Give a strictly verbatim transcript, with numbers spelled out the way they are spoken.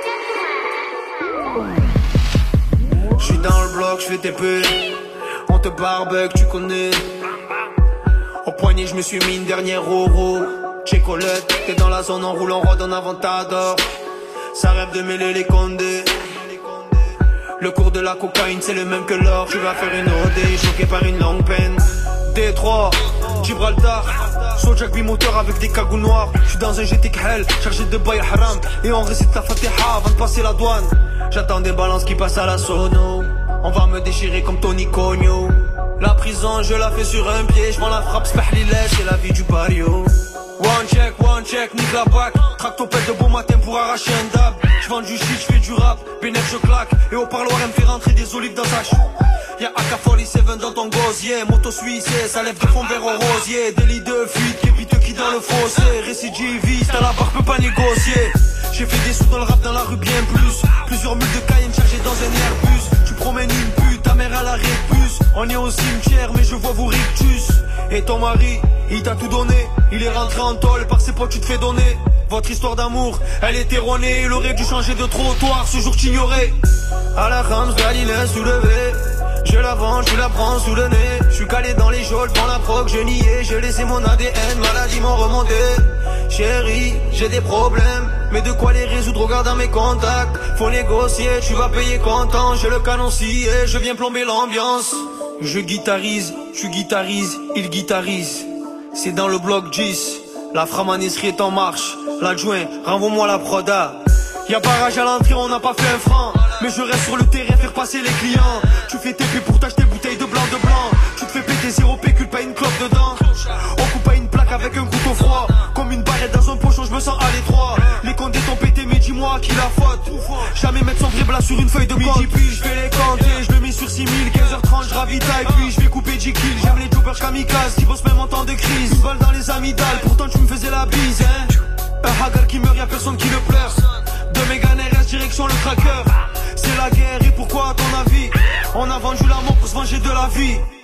J'suis dans le bloc, j'fais tes peu. On te barbecue, tu connais. Au poignet, j'me suis mis une dernière euro. Checolette, t'es dans la zone en roulant rod en avant t'adores. Ça rêve de mêler les condés. Le cours de la cocaïne c'est le même que l'or. Tu vas faire une O D, choqué par une longue peine. Détroit, Gibraltar, Sojak bimoteur avec des cagoules noires. J'suis dans un G T Hell, chargé de bail haram. Et on récite la fatiha avant de passer la douane. J'attends des balances qui passent à la sono. On va me déchirer comme Tony Cogno. La prison je la fais sur un pied. J'prends la frappe, s'pahlilet, c'est la vie du barrio. One check, one check, nique la bac. Tractopelle de bon matin pour arracher un dab. J'vends du shit, j'fais du rap, bénéf je claque. Et au parloir elle me fait rentrer des olives dans sa chou. Y'a A K quarante-sept dans ton gosier. Moto suisse, ça lève de fond vers au rosier. Délit de fuite, képiteux qui dans le fossé. Récidiviste, à la barre peut pas négocier. J'ai fait des sous dans le rap dans la rue bien plus. Plusieurs mules de Cayenne chargées dans un Airbus. Tu promènes une pute, ta mère à la rébus. On est au cimetière mais je vois vos rictus. Et ton mari, il t'a tout donné. Il est rentré en tôle, par ses potes tu te fais donner. Votre histoire d'amour, elle est erronée. Il aurait dû changer de trottoir, ce jour t'ignorais. À la rame, Galilée soulevé. Je la vends, je la prends sous le nez. Je suis calé dans les geôles, dans la proc, je niais. J'ai laissé mon A D N, maladie m'ont remonté. Chérie, j'ai des problèmes, mais de quoi les résoudre, regarde dans mes contacts. Faut négocier, tu vas payer content. J'ai le canon scié, je viens plomber l'ambiance. Je guitarise, tu guitarises, il guitarise. C'est dans le bloc dix, la framanesserie est en marche. L'adjoint, renvoie-moi la proda. Y'a barrage à l'entrée, on n'a pas fait un franc. Mais je reste sur le terrain, faire passer les clients. Tu fais T P pour t'acheter bouteille de blanc de blanc. Tu te fais péter zéro pécule, pas une clope dedans. On coupe pas une plaque avec un couteau froid. Comme une barrette dans un pochon, je me sens à l'étroit. Les condés t'ont pété, mais dis-moi à qui la faute. Jamais mettre son vrai blas sur une feuille de midi. Puis je fais les compter, je le mets sur six mille. quinze heures trente, je ravitaille, puis je vais couper dix kills. J'aime les jobbers kamikazes qui bossent même en temps de crise. Une balle dans les amygdales, pourtant tu me faisais la bise, hein. Un hagar qui meurt, y'a personne qui le pleure. De Mégane R S direction le tracker. C'est la guerre et pourquoi à ton avis on a vendu la mort pour se venger de la vie.